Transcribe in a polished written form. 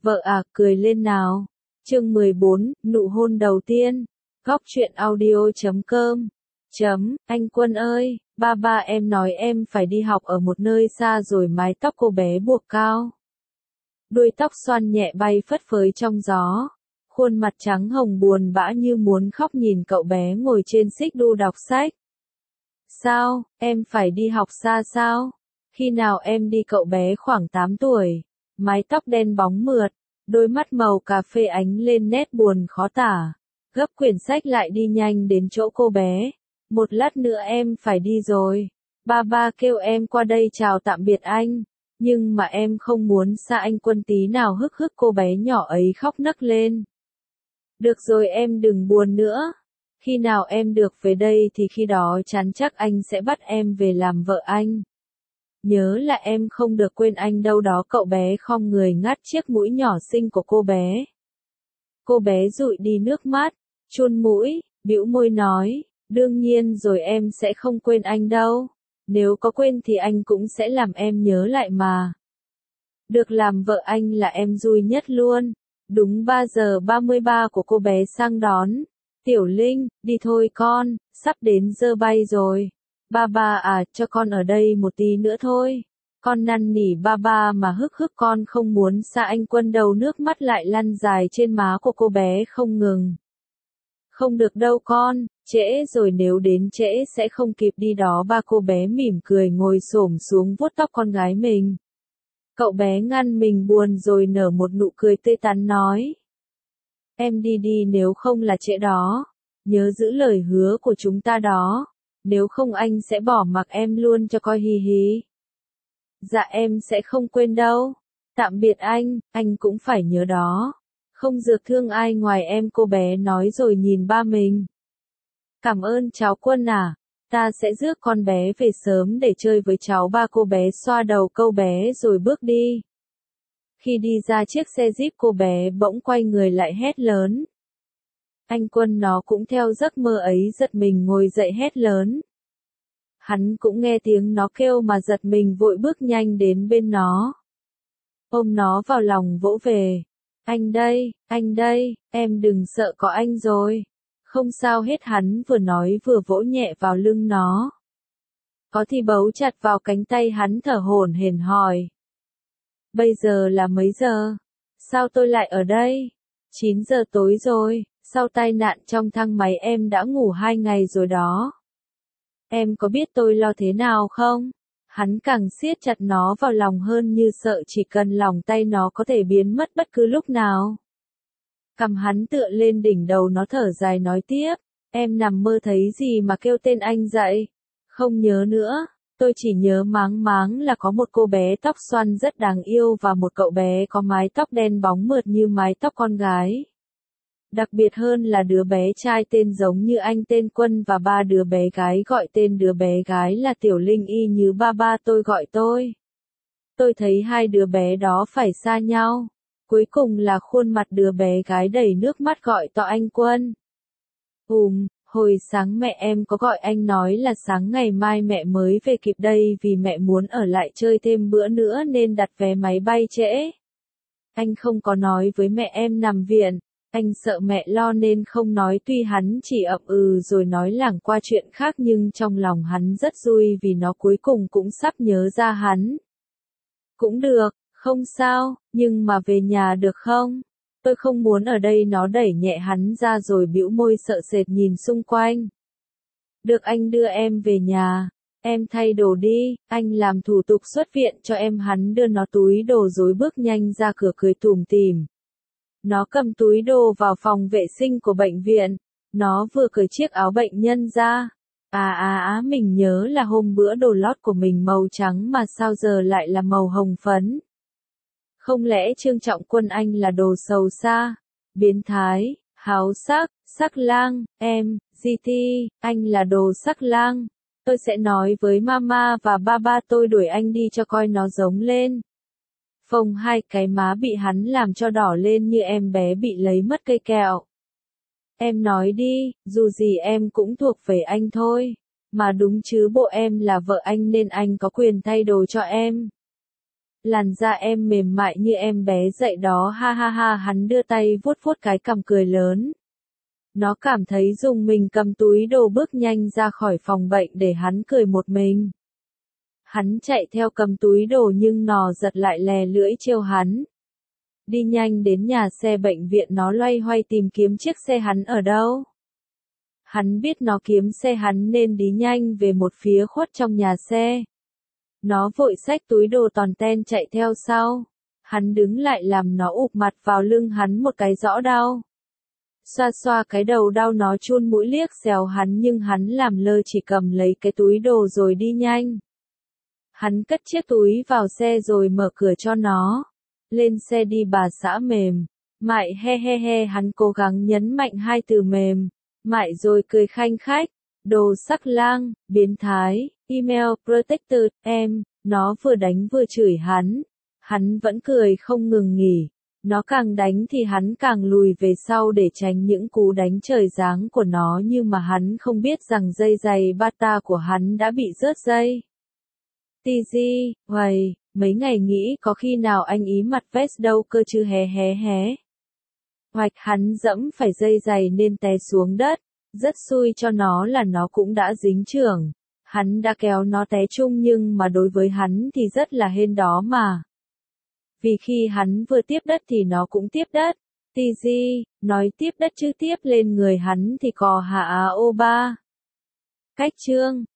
Vợ à, cười lên nào. Chương 14, nụ hôn đầu tiên. Góc truyện audio.com. Anh Quân ơi, ba em nói em phải đi học ở một nơi xa rồi. Mái tóc cô bé buộc cao. Đuôi tóc xoăn nhẹ bay phất phới trong gió. Khuôn mặt trắng hồng buồn bã như muốn khóc nhìn cậu bé ngồi trên xích đu đọc sách. Sao, em phải đi học xa sao? Khi nào em đi? Cậu bé khoảng 8 tuổi. Mái tóc đen bóng mượt, đôi mắt màu cà phê ánh lên nét buồn khó tả. Gấp quyển sách lại đi nhanh đến chỗ cô bé. Một lát nữa em phải đi rồi. Ba kêu em qua đây chào tạm biệt anh. Nhưng mà em không muốn xa anh Quân tí nào. Hức cô bé nhỏ ấy khóc nấc lên. Được rồi em đừng buồn nữa. Khi nào em được về đây thì khi đó chắn chắc anh sẽ bắt em về làm vợ anh. Nhớ là em không được quên anh đâu đó. Cậu bé khom người ngắt chiếc mũi nhỏ xinh của cô bé. Cô bé dụi đi nước mắt, chun mũi, bĩu môi nói, đương nhiên rồi em sẽ không quên anh đâu. Nếu có quên thì anh cũng sẽ làm em nhớ lại mà. Được làm vợ anh là em vui nhất luôn. Đúng 3 giờ 33 của cô bé sang đón. Tiểu Linh, đi thôi con, sắp đến giờ bay rồi. Ba à, cho con ở đây một tí nữa thôi. Con năn nỉ ba mà hức con không muốn xa anh Quân đâu. Nước mắt lại lăn dài trên má của cô bé không ngừng. Không được đâu con, trễ rồi, nếu đến trễ sẽ không kịp đi đó. Ba cô bé mỉm cười ngồi xổm xuống vuốt tóc con gái mình. Cậu bé ngăn mình buồn rồi nở một nụ cười tươi tắn nói. Em đi đi, nếu không là trễ đó. Nhớ giữ lời hứa của chúng ta đó. Nếu không anh sẽ bỏ mặc em luôn cho coi, hi hi. Dạ em sẽ không quên đâu. Tạm biệt anh cũng phải nhớ đó. Không dược thương ai ngoài em, cô bé nói rồi nhìn ba mình. Cảm ơn cháu Quân à. Ta sẽ rước con bé về sớm để chơi với cháu. Ba cô bé xoa đầu câu bé rồi bước đi. Khi đi ra chiếc xe Jeep, cô bé bỗng quay người lại hét lớn. Anh Quân nó cũng theo giấc mơ ấy, giật mình ngồi dậy hét lớn. Hắn cũng nghe tiếng nó kêu mà giật mình vội bước nhanh đến bên nó. Ôm nó vào lòng vỗ về. Anh đây, em đừng sợ, có anh rồi. Không sao hết, hắn vừa nói vừa vỗ nhẹ vào lưng nó. Có thì bấu chặt vào cánh tay hắn, thở hổn hển hỏi. Bây giờ là mấy giờ? Sao tôi lại ở đây? 9 giờ tối rồi, sau tai nạn trong thang máy em đã ngủ 2 ngày rồi đó. Em có biết tôi lo thế nào không? Hắn càng siết chặt nó vào lòng hơn, như sợ chỉ cần lòng tay nó có thể biến mất bất cứ lúc nào. Cầm hắn tựa lên đỉnh đầu nó, thở dài nói tiếp. Em nằm mơ thấy gì mà kêu tên anh dậy? Không nhớ nữa, tôi chỉ nhớ máng máng là có một cô bé tóc xoăn rất đáng yêu và một cậu bé có mái tóc đen bóng mượt như mái tóc con gái. Đặc biệt hơn là đứa bé trai tên giống như anh tên Quân và 3 đứa bé gái gọi tên đứa bé gái là Tiểu Linh, y như ba tôi gọi tôi. Tôi thấy 2 đứa bé đó phải xa nhau. Cuối cùng là khuôn mặt đứa bé gái đầy nước mắt gọi to anh Quân. Hồi sáng mẹ em có gọi anh, nói là sáng ngày mai mẹ mới về kịp đây, vì mẹ muốn ở lại chơi thêm bữa nữa nên đặt vé máy bay trễ. Anh không có nói với mẹ em nằm viện. Anh sợ mẹ lo nên không nói, tuy hắn chỉ ậm ừ rồi nói lảng qua chuyện khác, nhưng trong lòng hắn rất vui vì nó cuối cùng cũng sắp nhớ ra hắn. Cũng được, không sao, nhưng mà về nhà được không? Tôi không muốn ở đây. Nó đẩy nhẹ hắn ra rồi bĩu môi sợ sệt nhìn xung quanh. Được, anh đưa em về nhà. Em thay đồ đi, anh làm thủ tục xuất viện cho em. Hắn đưa nó túi đồ rồi bước nhanh ra cửa cười tủm tỉm. Nó cầm túi đồ vào phòng vệ sinh của bệnh viện. Nó vừa cởi chiếc áo bệnh nhân ra. Mình nhớ là hôm bữa đồ lót của mình màu trắng mà sao giờ lại là màu hồng phấn. Không lẽ Trương Trọng Quân anh là đồ xấu xa, biến thái, háo sắc, sắc lang, em, GT, anh là đồ sắc lang. Tôi sẽ nói với mama và ba tôi đuổi anh đi cho coi nó giống lên. Phồng, 2 cái má bị hắn làm cho đỏ lên như em bé bị lấy mất cây kẹo. Em nói đi, dù gì em cũng thuộc về anh thôi. Mà đúng chứ, bộ em là vợ anh nên anh có quyền thay đồ cho em. Làn da em mềm mại như em bé dậy đó ha ha ha, hắn đưa tay vuốt vuốt cái cằm cười lớn. Nó cảm thấy rùng mình, cầm túi đồ bước nhanh ra khỏi phòng bệnh để hắn cười một mình. Hắn chạy theo cầm túi đồ nhưng nó giật lại lè lưỡi trêu hắn. Đi nhanh đến nhà xe bệnh viện, nó loay hoay tìm kiếm chiếc xe hắn ở đâu. Hắn biết nó kiếm xe hắn nên đi nhanh về một phía khuất trong nhà xe. Nó vội xách túi đồ tòn ten chạy theo sau. Hắn đứng lại làm nó ụp mặt vào lưng hắn một cái rõ đau. Xoa xoa cái đầu đau, nó chun mũi liếc xéo hắn nhưng hắn làm lơ, chỉ cầm lấy cái túi đồ rồi đi nhanh. Hắn cất chiếc túi vào xe rồi mở cửa cho nó. Lên xe đi bà xã mềm. Mại he he he, hắn cố gắng nhấn mạnh hai từ mềm. Mại rồi cười khanh khách. Đồ sắc lang, biến thái, email protector, em, nó vừa đánh vừa chửi hắn. Hắn vẫn cười không ngừng nghỉ. Nó càng đánh thì hắn càng lùi về sau để tránh những cú đánh trời giáng của nó, nhưng mà hắn không biết rằng dây giày bata của hắn đã bị rớt dây. TG, hoài, mấy ngày nghĩ có khi nào anh ý mặc vest đâu cơ chứ hé hé hé. Hoạch, hắn dẫm phải dây giày nên té xuống đất. Rất xui cho nó là nó cũng đã dính chưởng. Hắn đã kéo nó té chung nhưng mà đối với hắn thì rất là hên đó mà. Vì khi hắn vừa tiếp đất thì nó cũng tiếp đất. TG, nói tiếp đất chứ tiếp lên người hắn thì cò hạ á ô ba. Cách chương